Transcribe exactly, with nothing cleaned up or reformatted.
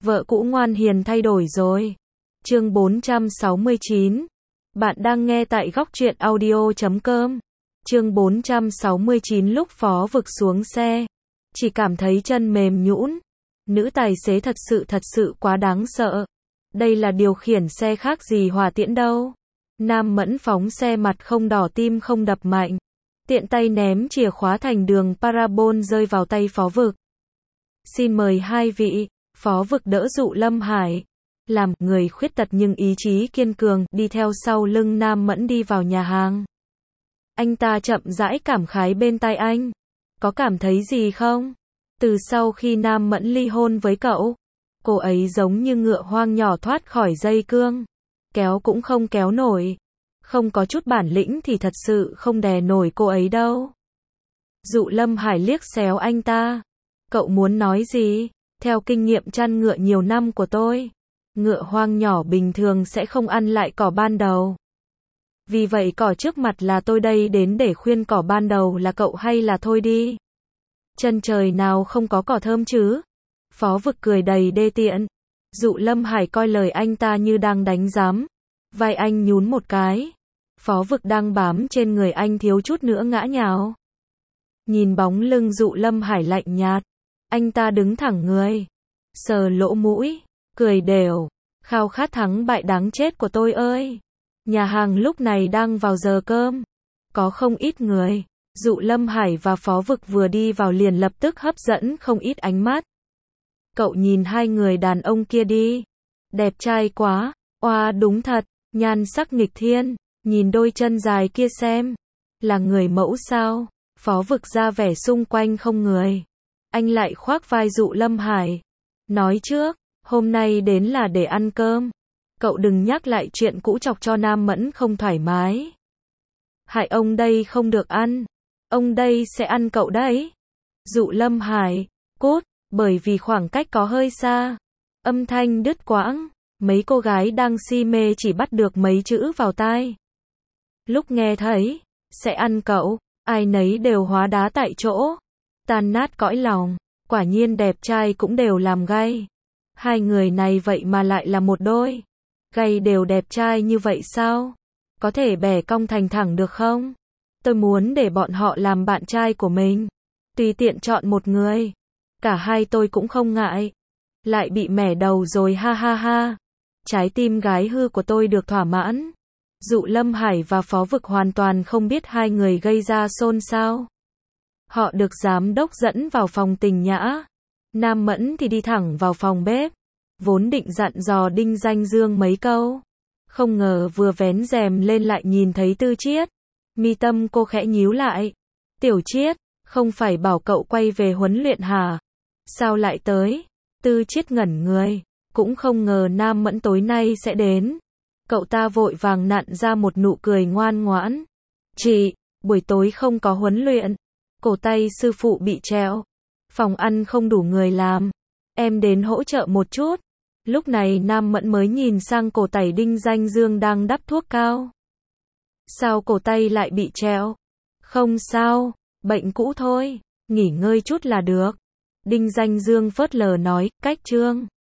Vợ cũ ngoan hiền thay đổi rồi. Chương bốn trăm sáu mươi chín. Bạn đang nghe tại góc truyện audio chấm com. Chương bốn trăm sáu mươi chín. Lúc Phó Vực xuống xe, chỉ cảm thấy chân mềm nhũn. Nữ tài xế thật sự thật sự quá đáng sợ. Đây là điều khiển xe khác gì hỏa tiễn đâu. Nam Mẫn phóng xe mặt không đỏ tim không đập mạnh. Tiện tay ném chìa khóa thành đường parabol rơi vào tay Phó Vực. Xin mời hai vị. Phó Vực đỡ Dụ Lâm Hải. Làm người khuyết tật nhưng ý chí kiên cường, đi theo sau lưng Nam Mẫn đi vào nhà hàng. Anh ta chậm rãi cảm khái bên tai anh. Có cảm thấy gì không? Từ sau khi Nam Mẫn ly hôn với cậu, cô ấy giống như ngựa hoang nhỏ thoát khỏi dây cương. Kéo cũng không kéo nổi. Không có chút bản lĩnh thì thật sự không đè nổi cô ấy đâu. Dụ Lâm Hải liếc xéo anh ta. Cậu muốn nói gì? Theo kinh nghiệm chăn ngựa nhiều năm của tôi, ngựa hoang nhỏ bình thường sẽ không ăn lại cỏ ban đầu. Vì vậy cỏ trước mặt là tôi đây đến để khuyên cỏ ban đầu là cậu hay là thôi đi. Chân trời nào không có cỏ thơm chứ? Phó Vực cười đầy đê tiện. Dụ Lâm Hải coi lời anh ta như đang đánh giám. Vai anh nhún một cái. Phó Vực đang bám trên người anh thiếu chút nữa ngã nhào. Nhìn bóng lưng Dụ Lâm Hải lạnh nhạt, anh ta đứng thẳng người, sờ lỗ mũi, cười đều. Khao khát thắng bại đáng chết của tôi ơi. Nhà hàng lúc này đang vào giờ cơm. Có không ít người. Dụ Lâm Hải và Phó Vực vừa đi vào liền lập tức hấp dẫn không ít ánh mắt. Cậu nhìn hai người đàn ông kia đi. Đẹp trai quá. Oa đúng thật. Nhan sắc nghịch thiên. Nhìn đôi chân dài kia xem. Là người mẫu sao? Phó Vực ra vẻ xung quanh không người. Anh lại khoác vai Dụ Lâm Hải. Nói trước, hôm nay đến là để ăn cơm. Cậu đừng nhắc lại chuyện cũ chọc cho Nam Mẫn không thoải mái. Hại ông đây không được ăn. Ông đây sẽ ăn cậu đấy. Dụ Lâm Hải, cút, bởi vì khoảng cách có hơi xa. Âm thanh đứt quãng. Mấy cô gái đang si mê chỉ bắt được mấy chữ vào tai. Lúc nghe thấy, sẽ ăn cậu, ai nấy đều hóa đá tại chỗ. Tan nát cõi lòng. Quả nhiên đẹp trai cũng đều làm gay. Hai người này vậy mà lại là một đôi. Gay đều đẹp trai như vậy sao? Có thể bẻ cong thành thẳng được không? Tôi muốn để bọn họ làm bạn trai của mình. Tùy tiện chọn một người. Cả hai tôi cũng không ngại. Lại bị mẻ đầu rồi ha ha ha. Trái tim gái hư của tôi được thỏa mãn. Dụ Lâm Hải và Phó Vực hoàn toàn không biết hai người gây ra xôn xao. Họ được giám đốc dẫn vào phòng tình nhã. Nam Mẫn thì đi thẳng vào phòng bếp. Vốn định dặn dò Đinh Danh Dương mấy câu. Không ngờ vừa vén rèm lên lại nhìn thấy Tư Chiết. Mi tâm cô khẽ nhíu lại. Tiểu Chiết, không phải bảo cậu quay về huấn luyện hả? Sao lại tới? Tư Chiết ngẩn người. Cũng không ngờ Nam Mẫn tối nay sẽ đến. Cậu ta vội vàng nặn ra một nụ cười ngoan ngoãn. Chị, buổi tối không có huấn luyện. Cổ tay sư phụ bị trẹo. Phòng ăn không đủ người làm. Em đến hỗ trợ một chút. Lúc này Nam Mẫn mới nhìn sang cổ tay Đinh Danh Dương đang đắp thuốc cao. Sao cổ tay lại bị trẹo? Không sao, bệnh cũ thôi. Nghỉ ngơi chút là được. Đinh Danh Dương phớt lờ nói, cách Trương.